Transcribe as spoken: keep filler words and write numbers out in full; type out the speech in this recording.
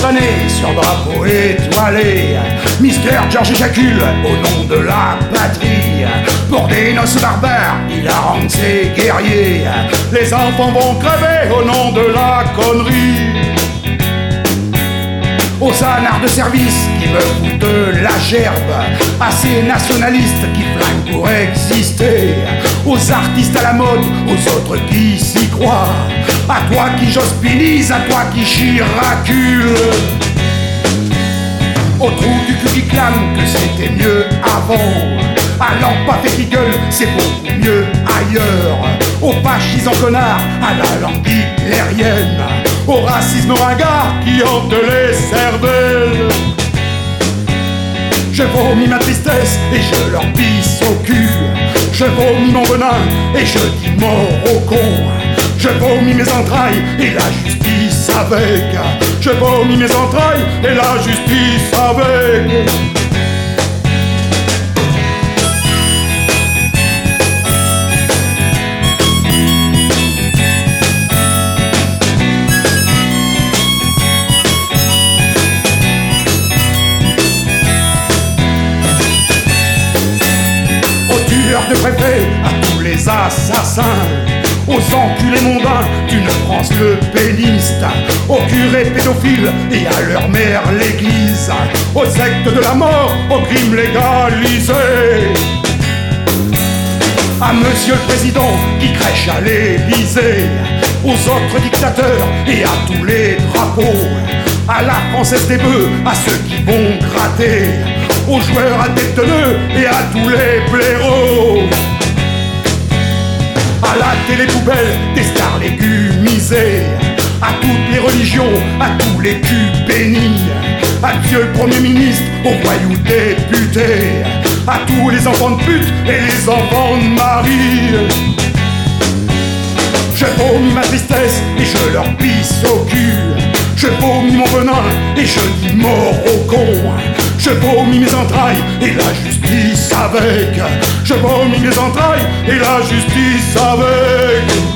spontané sur drapeau étoilé. Mister George éjacule au nom de la patrie. Pour des noces barbares, il harangue ses guerriers. Les enfants vont crever au nom de la connerie. Aux anards de service qui me foutent la gerbe, à ces nationalistes qui flinguent pour exister, aux artistes à la mode, aux autres qui s'y croient, à toi qui jospinise, à toi qui chiracule, au trou du cul qui clame que c'était mieux avant, à l'empâté qui gueule, c'est beaucoup mieux ailleurs, aux fascisants connards, à la langue hitlérienne, au racisme ringard qui hante les cervelles. Je vomis ma tristesse et je leur pisse au cul. Je vomis mon venin et je dis mort au con. Je vomis mes entrailles et la justice avec. Je vomis mes entrailles et la justice avec. De préfet à tous les assassins, aux enculés mondains d'une France le péniste, aux curés pédophiles et à leur mère l'église, aux sectes de la mort, aux crimes légalisés, à monsieur le président qui crèche à l'Élysée, aux autres dictateurs et à tous les drapeaux, à la française des bœufs, à ceux qui vont gratter, aux joueurs à tête de nœud et à tous les blaireaux, à la télé-poubelle des stars légumisées, à toutes les religions, à tous les culs bénis, à Dieu le Premier ministre, aux voyous députés, à tous les enfants de pute et les enfants de Marie. Je vomis ma tristesse et je leur pisse au cul. Je vomis mon venin et je dis mort au con. Je vomis mes entrailles et la justice avec. Je vomis mes entrailles et la justice avec.